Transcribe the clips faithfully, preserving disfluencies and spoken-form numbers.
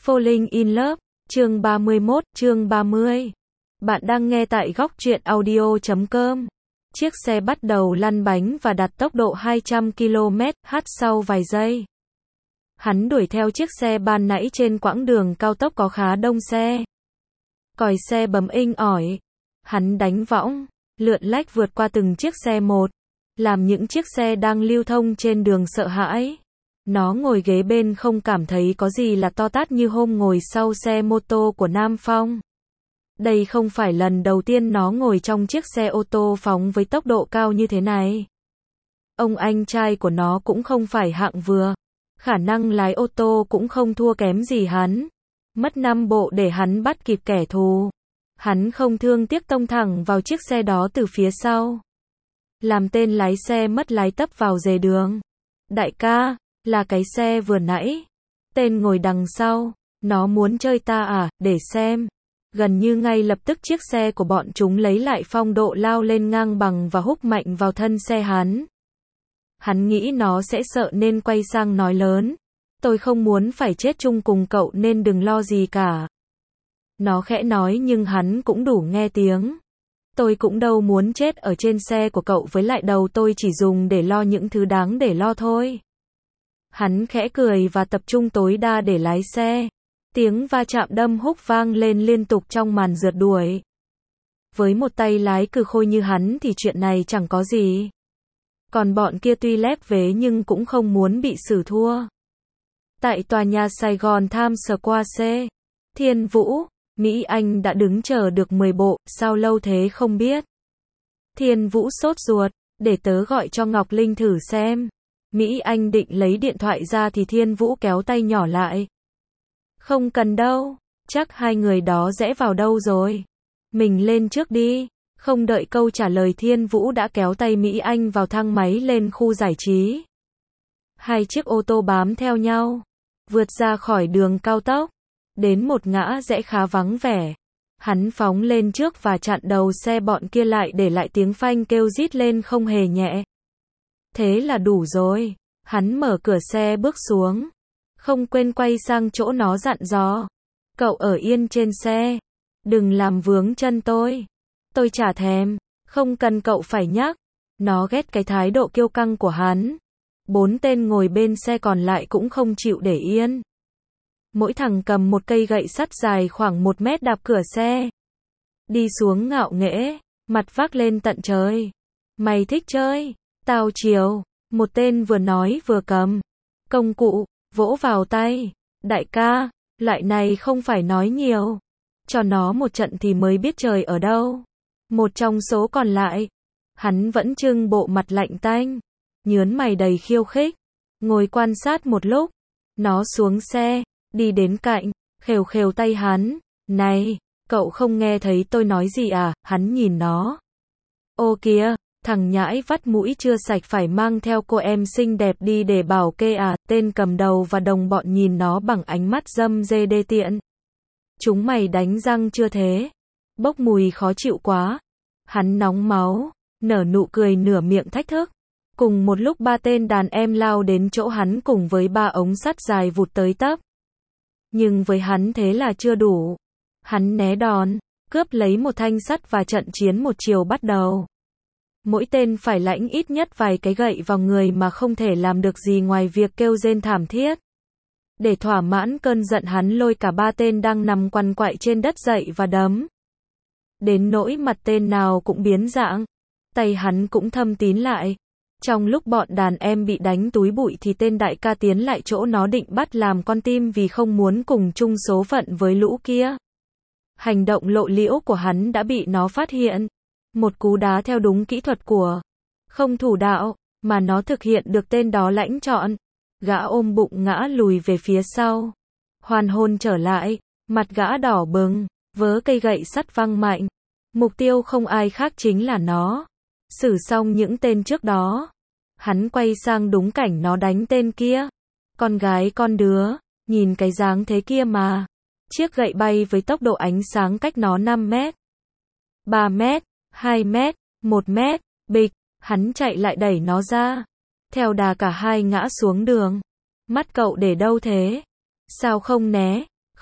Falling in Love, chương ba mươi mốt, chương ba mươi. Bạn đang nghe tại góc truyện audio chấm com. Chiếc xe bắt đầu lăn bánh và đạt tốc độ hai trăm ki lô mét h sau vài giây. Hắn đuổi theo chiếc xe ban nãy trên quãng đường cao tốc có khá đông xe. Còi xe bấm inh ỏi. Hắn đánh võng, lượn lách vượt qua từng chiếc xe một, làm những chiếc xe đang lưu thông trên đường sợ hãi. Nó ngồi ghế bên không cảm thấy có gì là to tát như hôm ngồi sau xe mô tô của Nam Phong. Đây không phải lần đầu tiên nó ngồi trong chiếc xe ô tô phóng với tốc độ cao như thế này. Ông anh trai của nó cũng không phải hạng vừa. Khả năng lái ô tô cũng không thua kém gì hắn. Mất năm bộ để hắn bắt kịp kẻ thù. Hắn không thương tiếc tông thẳng vào chiếc xe đó từ phía sau. Làm tên lái xe mất lái tấp vào dề đường. Đại ca, là cái xe vừa nãy. Tên ngồi đằng sau. Nó muốn chơi ta à, để xem. Gần như ngay lập tức chiếc xe của bọn chúng lấy lại phong độ lao lên ngang bằng và húc mạnh vào thân xe hắn. Hắn nghĩ nó sẽ sợ nên quay sang nói lớn. Tôi không muốn phải chết chung cùng cậu nên đừng lo gì cả. Nó khẽ nói nhưng hắn cũng đủ nghe tiếng. Tôi cũng đâu muốn chết ở trên xe của cậu, với lại đầu tôi chỉ dùng để lo những thứ đáng để lo thôi. Hắn khẽ cười và tập trung tối đa để lái xe. Tiếng va chạm đâm húc vang lên liên tục trong màn rượt đuổi. Với một tay lái cừ khôi như hắn thì chuyện này chẳng có gì. Còn bọn kia tuy lép vế nhưng cũng không muốn bị xử thua. Tại tòa nhà Sài Gòn Times Square, Thiên Vũ, Mỹ Anh đã đứng chờ được mười bộ, sao lâu thế không biết. Thiên Vũ sốt ruột, để tớ gọi cho Ngọc Linh thử xem. Mỹ Anh định lấy điện thoại ra thì Thiên Vũ kéo tay nhỏ lại. Không cần đâu, chắc hai người đó rẽ vào đâu rồi. Mình lên trước đi. Không đợi câu trả lời Thiên Vũ đã kéo tay Mỹ Anh vào thang máy lên khu giải trí. Hai chiếc ô tô bám theo nhau, vượt ra khỏi đường cao tốc, đến một ngã rẽ khá vắng vẻ. Hắn phóng lên trước và chặn đầu xe bọn kia lại, để lại tiếng phanh kêu rít lên không hề nhẹ. Thế là đủ rồi. Hắn mở cửa xe bước xuống. Không quên quay sang chỗ nó dặn dò. Cậu ở yên trên xe. Đừng làm vướng chân tôi. Tôi chả thèm. Không cần cậu phải nhắc. Nó ghét cái thái độ kiêu căng của hắn. Bốn tên ngồi bên xe còn lại cũng không chịu để yên. Mỗi thằng cầm một cây gậy sắt dài khoảng một mét đạp cửa xe. Đi xuống ngạo nghễ, mặt vác lên tận trời. Mày thích chơi? Tao chiều. Một tên vừa nói vừa cầm công cụ, vỗ vào tay. Đại ca, loại này không phải nói nhiều. Cho nó một trận thì mới biết trời ở đâu. Một trong số còn lại, hắn vẫn trưng bộ mặt lạnh tanh, nhớn mày đầy khiêu khích. Ngồi quan sát một lúc, nó xuống xe, đi đến cạnh, khều khều tay hắn. Này, cậu không nghe thấy tôi nói gì à? Hắn nhìn nó. Ô kìa, thằng nhãi vắt mũi chưa sạch phải mang theo cô em xinh đẹp đi để bảo kê à? Tên cầm đầu và đồng bọn nhìn nó bằng ánh mắt dâm dê đê tiện. Chúng mày đánh răng chưa thế? Bốc mùi khó chịu quá. Hắn nóng máu, nở nụ cười nửa miệng thách thức. Cùng một lúc ba tên đàn em lao đến chỗ hắn cùng với ba ống sắt dài vụt tới tấp. Nhưng với hắn thế là chưa đủ. Hắn né đòn, cướp lấy một thanh sắt và trận chiến một chiều bắt đầu. Mỗi tên phải lãnh ít nhất vài cái gậy vào người mà không thể làm được gì ngoài việc kêu rên thảm thiết. Để thỏa mãn cơn giận, hắn lôi cả ba tên đang nằm quằn quại trên đất dậy và đấm. Đến nỗi mặt tên nào cũng biến dạng. Tay hắn cũng thâm tín lại. Trong lúc bọn đàn em bị đánh túi bụi thì tên đại ca tiến lại chỗ nó định bắt làm con tim vì không muốn cùng chung số phận với lũ kia. Hành động lộ liễu của hắn đã bị nó phát hiện. Một cú đá theo đúng kỹ thuật của không thủ đạo, mà nó thực hiện được tên đó lãnh chọn. Gã ôm bụng ngã lùi về phía sau. Hoàn hồn trở lại, mặt gã đỏ bừng, vớ cây gậy sắt văng mạnh. Mục tiêu không ai khác chính là nó. Xử xong những tên trước đó, hắn quay sang đúng cảnh nó đánh tên kia. Con gái con đứa, nhìn cái dáng thế kia mà. Chiếc gậy bay với tốc độ ánh sáng cách nó năm mét, ba mét, hai mét, một mét, bịch, hắn chạy lại đẩy nó ra. Theo đà cả hai ngã xuống đường. Mắt cậu để đâu thế? Sao không né?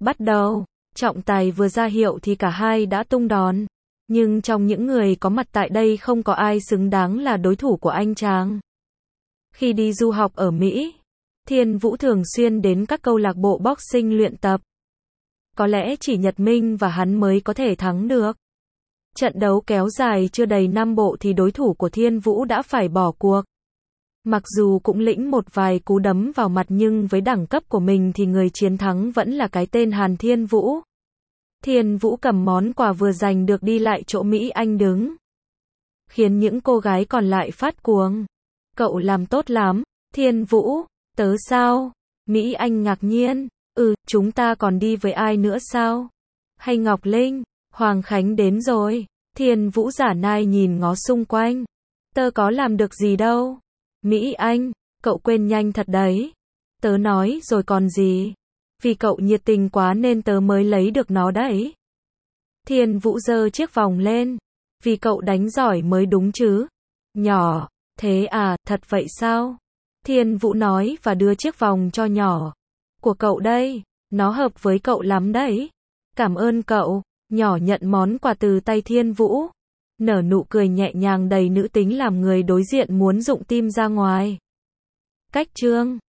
Bắt đầu, trọng tài vừa ra hiệu thì cả hai đã tung đòn. Nhưng trong những người có mặt tại đây không có ai xứng đáng là đối thủ của anh chàng. Khi đi du học ở Mỹ, Thiên Vũ thường xuyên đến các câu lạc bộ boxing luyện tập. Có lẽ chỉ Nhật Minh và hắn mới có thể thắng được. Trận đấu kéo dài chưa đầy năm bộ thì đối thủ của Thiên Vũ đã phải bỏ cuộc. Mặc dù cũng lĩnh một vài cú đấm vào mặt nhưng với đẳng cấp của mình thì người chiến thắng vẫn là cái tên Hàn Thiên Vũ. Thiên Vũ cầm món quà vừa giành được đi lại chỗ Mỹ Anh đứng, khiến những cô gái còn lại phát cuồng. Cậu làm tốt lắm. Thiên Vũ, tớ sao? Mỹ Anh ngạc nhiên. Ừ, chúng ta còn đi với ai nữa sao? Hay Ngọc Linh, Hoàng Khánh đến rồi. Thiên Vũ giả nai nhìn ngó xung quanh. Tớ có làm được gì đâu. Mỹ Anh, cậu quên nhanh thật đấy. Tớ nói rồi còn gì. Vì cậu nhiệt tình quá nên tớ mới lấy được nó đấy. Thiên Vũ giơ chiếc vòng lên. Vì cậu đánh giỏi mới đúng chứ. Nhỏ, thế à, thật vậy sao? Thiên Vũ nói và đưa chiếc vòng cho nhỏ. Của cậu đây, nó hợp với cậu lắm đấy. Cảm ơn cậu. Nhỏ nhận món quà từ tay Thiên Vũ. Nở nụ cười nhẹ nhàng đầy nữ tính làm người đối diện muốn rụng tim ra ngoài. Cách chương